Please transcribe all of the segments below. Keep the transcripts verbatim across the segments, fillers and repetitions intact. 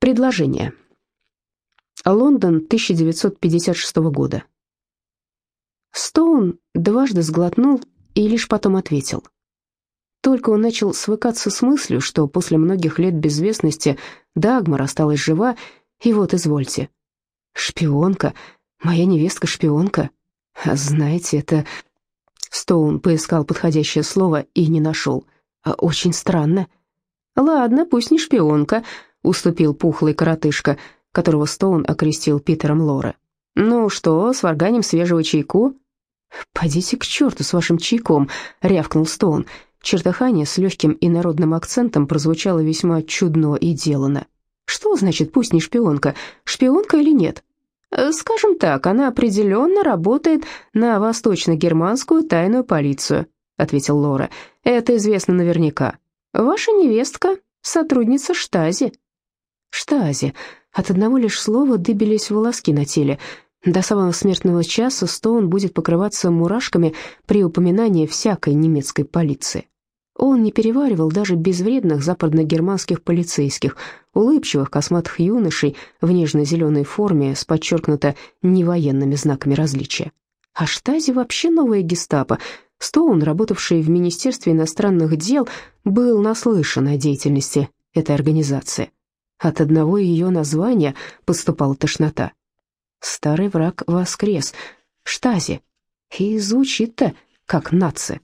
Предложение. Лондон тысяча девятьсот пятьдесят шестого года. Стоун дважды сглотнул и лишь потом ответил. Только он начал свыкаться с мыслью, что после многих лет безвестности Дагмар осталась жива, и вот, извольте. Шпионка, моя невестка-шпионка. А знаете, это... Стоун поискал подходящее слово и не нашел. Очень странно. Ладно, пусть не шпионка, уступил пухлый коротышка, которого Стоун окрестил Питером Лоре. «Ну что, сварганим свежего чайку?» «Подите к черту с вашим чайком», — рявкнул Стоун. Чертыхание с легким инородным акцентом прозвучало весьма чудно и делано. «Что значит пусть не шпионка? Шпионка или нет?» «Скажем так, она определенно работает на восточно-германскую тайную полицию», — ответил Лоре. «Это известно наверняка. Ваша невестка — сотрудница Штази». «Штази». От одного лишь слова дыбились волоски на теле. До самого смертного часа Стоун будет покрываться мурашками при упоминании всякой немецкой полиции. Он не переваривал даже безвредных западногерманских полицейских, улыбчивых косматых юношей в нежно-зеленой форме с подчеркнуто невоенными знаками различия. А Штази вообще новая гестапо. Стоун, работавший в Министерстве иностранных дел, был наслышан о деятельности этой организации. От одного ее названия подступала тошнота. Старый враг воскрес. Штази. И звучит-то как наци.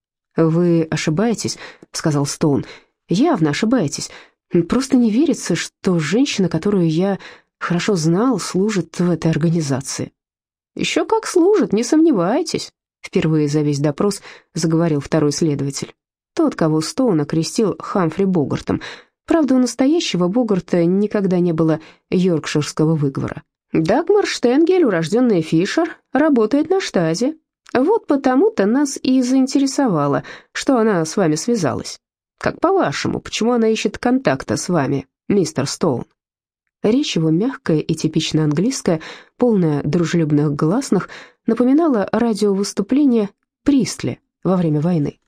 «Вы ошибаетесь», — сказал Стоун. «Явно ошибаетесь. Просто не верится, что женщина, которую я хорошо знал, служит в этой организации». «Еще как служит, не сомневайтесь», — впервые за весь допрос заговорил второй следователь. Тот, кого Стоун окрестил Хамфри Богартом. Правда, у настоящего Богарта никогда не было йоркширского выговора. «Дагмар Штенгель, урожденная Фишер, работает на Штази. Вот потому-то нас и заинтересовало, что она с вами связалась. Как по-вашему, почему она ищет контакта с вами, мистер Стоун?» Речь его мягкая и типично английская, полная дружелюбных гласных, напоминала радиовыступление Пристли во время войны.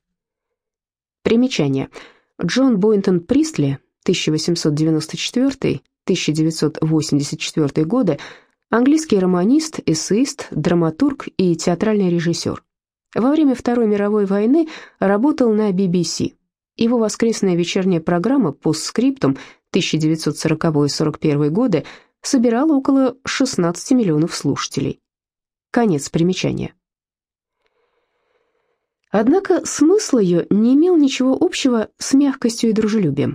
Примечание. Джон Бойнтон Пристли, тысяча восемьсот девяносто четвёртый — тысяча девятьсот восемьдесят четвёртый годы, английский романист, эссеист, драматург и театральный режиссер. Во время Второй мировой войны работал на би би си. Его воскресная вечерняя программа «Постскриптум» тысяча девятьсот сороковой — сорок первый годы собирала около шестнадцати миллионов слушателей. Конец примечания. Однако смысл ее не имел ничего общего с мягкостью и дружелюбием.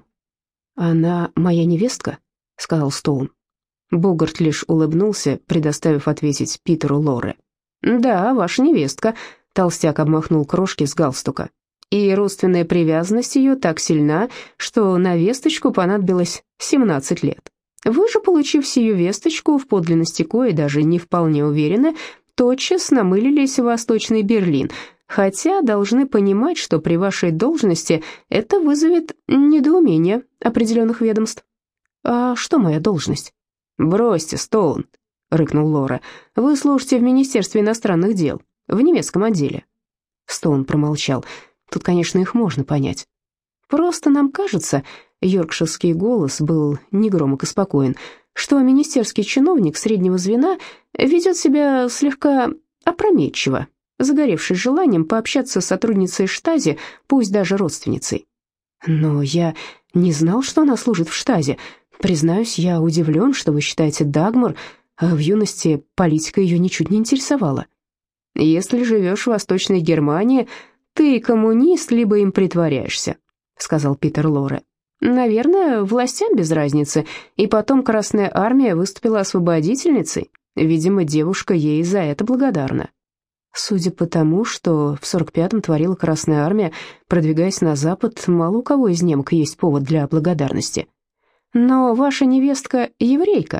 «Она моя невестка», — сказал Стоун. Богарт лишь улыбнулся, предоставив ответить Питеру Лоре. «Да, ваша невестка», — толстяк обмахнул крошки с галстука. «И родственная привязанность ее так сильна, что на весточку понадобилось семнадцать лет. Вы же, получив сию весточку, в подлинности коей даже не вполне уверены, тотчас намылились в Восточный Берлин, хотя должны понимать, что при вашей должности это вызовет недоумение определенных ведомств». «А что моя должность?» «Бросьте, Стоун», — рыкнул Лоре. «Вы служите в Министерстве иностранных дел, в немецком отделе». Стоун промолчал. Тут, конечно, их можно понять. «Просто нам кажется», — йоркширский голос был негромок и спокоен, «что министерский чиновник среднего звена ведет себя слегка опрометчиво, загоревшись желанием пообщаться с сотрудницей Штази, пусть даже родственницей». «Но я не знал, что она служит в Штази. Признаюсь, я удивлен, что вы считаете Дагмар, а в юности политика ее ничуть не интересовала». «Если живешь в Восточной Германии, ты коммунист, либо им притворяешься», — сказал Питер Лоре. «Наверное, властям без разницы, и потом Красная Армия выступила освободительницей. Видимо, девушка ей за это благодарна». Судя по тому, что в сорок пятом творила Красная Армия, продвигаясь на запад, мало у кого из немок есть повод для благодарности. «Но ваша невестка еврейка,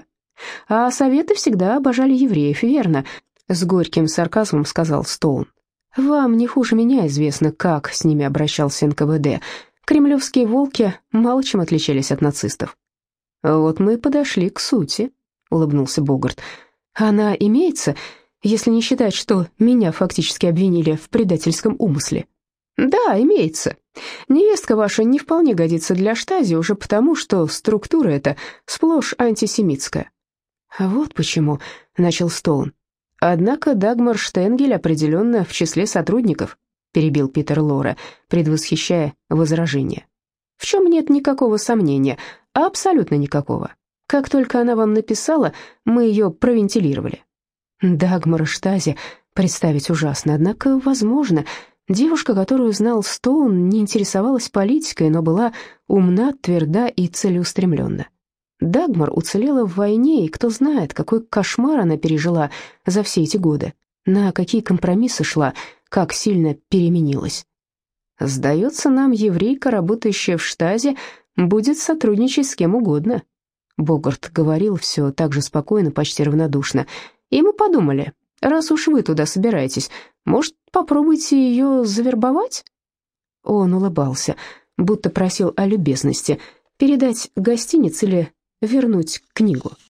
а Советы всегда обожали евреев, верно?» — с горьким сарказмом сказал Стоун. «Вам не хуже меня известно, как с ними обращался эн ка вэ дэ. Кремлевские волки мало чем отличались от нацистов». «Вот мы и подошли к сути», — улыбнулся Богарт. «Она имеется, если не считать, что меня фактически обвинили в предательском умысле». Да, имеется. Невестка ваша не вполне годится для штази уже потому, что структура эта сплошь антисемитская. А вот почему, начал Стоун. Однако Дагмар Штенгель определенно в числе сотрудников, перебил Питер Лоре, предвосхищая возражение. В чем нет никакого сомнения, абсолютно никакого. Как только она вам написала, мы ее провентилировали. Дагмар Штази представить ужасно, однако возможно. Девушка, которую знал Стоун, не интересовалась политикой, но была умна, тверда и целеустремленна. Дагмар уцелела в войне, и кто знает, какой кошмар она пережила за все эти годы, на какие компромиссы шла, как сильно переменилась. «Сдается нам, еврейка, работающая в штазе, будет сотрудничать с кем угодно», Богарт говорил все так же спокойно, почти равнодушно. «И мы подумали, раз уж вы туда собираетесь, может, попробуйте ее завербовать?» Он улыбался, будто просил о любезности, передать гостиниц или вернуть книгу.